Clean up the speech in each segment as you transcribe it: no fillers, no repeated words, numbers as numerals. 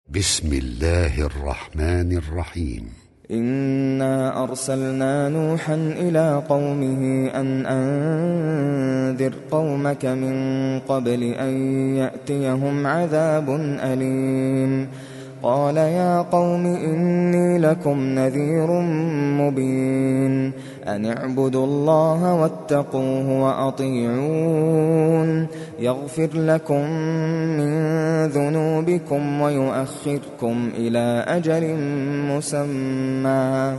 بسم الله الرحمن الرحيم. إنا أرسلنا نوحا إلى قومه أن أنذر قومك من قبل أن يأتيهم عذاب أليم. قال يا قوم إني لكم نذير مبين أن اعبدوا الله واتقوه وأطيعون يغفر لكم من ذنوبكم ويؤخركم إلى أجل مسمى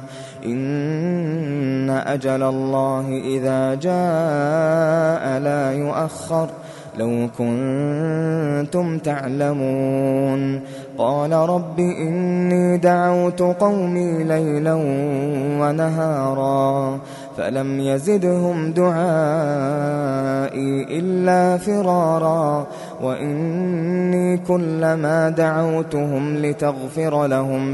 إن أجل الله إذا جاء لا يؤخر لو كنتم تعلمون. قال رب إني دعوت قومي ليلا ونهارا فلم يزدهم دعائي إلا فرارا وإني كلما دعوتهم لتغفر لهم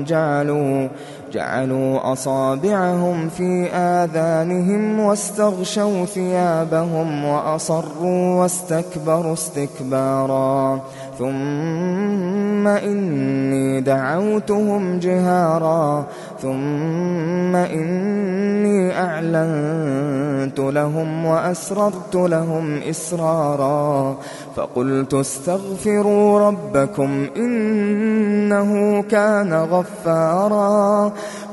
جعلوا أصابعهم في آذانهم واستغشوا ثيابهم وأصروا واستكبروا استكبارا ثم إني دعوتهم جهارا ثم إني أعلنت لهم وأسررت لهم إسرارا فقلت استغفروا ربكم إنه كان غفارا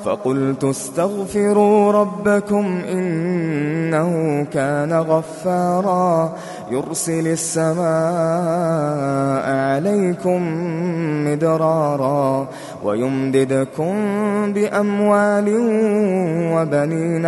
يرسل السماء عليكم مدرارا ويمددكم بأموال وبنين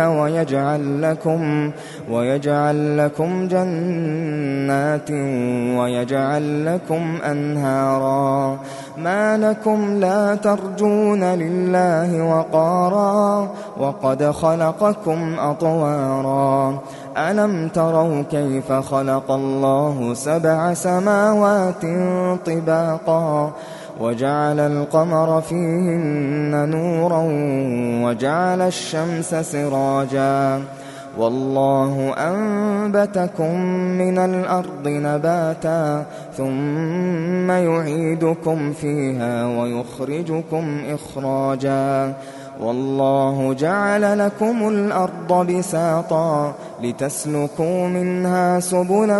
ويجعل لكم جنات ويجعل لكم أنهارا. ما لكم لا ترجون لله وقارا وقد خلقكم أطوارا. ألم تروا كيف خلق الله 7 سماوات طباقا وجعل القمر فيهن نورا وجعل الشمس سراجا والله أنبتكم من الأرض نباتا ثم يعيدكم فيها ويخرجكم إخراجا والله جعل لكم الأرض بساطا لتسلكوا منها سبلا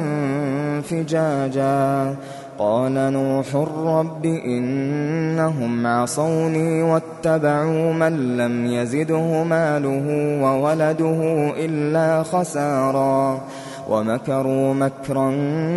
فجاجا. قال نوح رب إنهم عصوني واتبعوا من لم يزده ماله وولده إلا خسارا ومكروا مكرا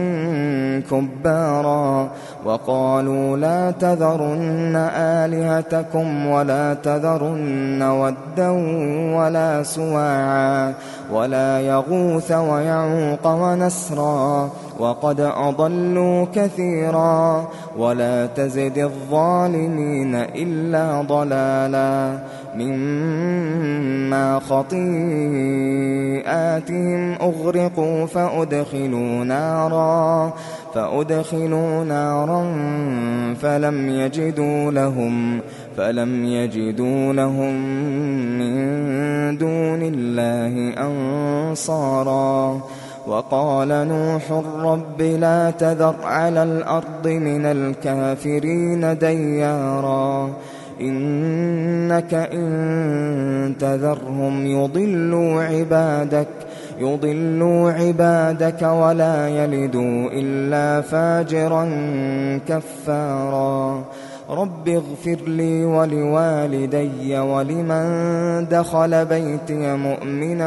كبارا وقالوا لا تذرن آلهتكم ولا تذرن ودا ولا سواعا ولا يغوث ويعوق ونسرا وقد أضلوا كثيرا ولا تزد الظالمين إلا ضلالا مما خطيئاتهم أغرقوا فأدخلوا نارا فلم يجدوا لهم من دون الله أنصارا. وقال نوح رب لا تذر على الأرض من الكافرين ديارا إنك إن تذرهم يضلوا عبادك ولا يلدوا إلا فاجرا كفارا. رب اغفر لي ولوالدي ولمن دخل بيتي مؤمنا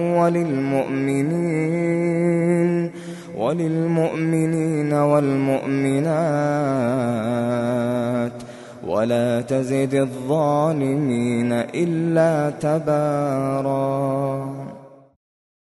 وللمؤمنين والمؤمنات ولا تزد الظالمين إلا تبارا.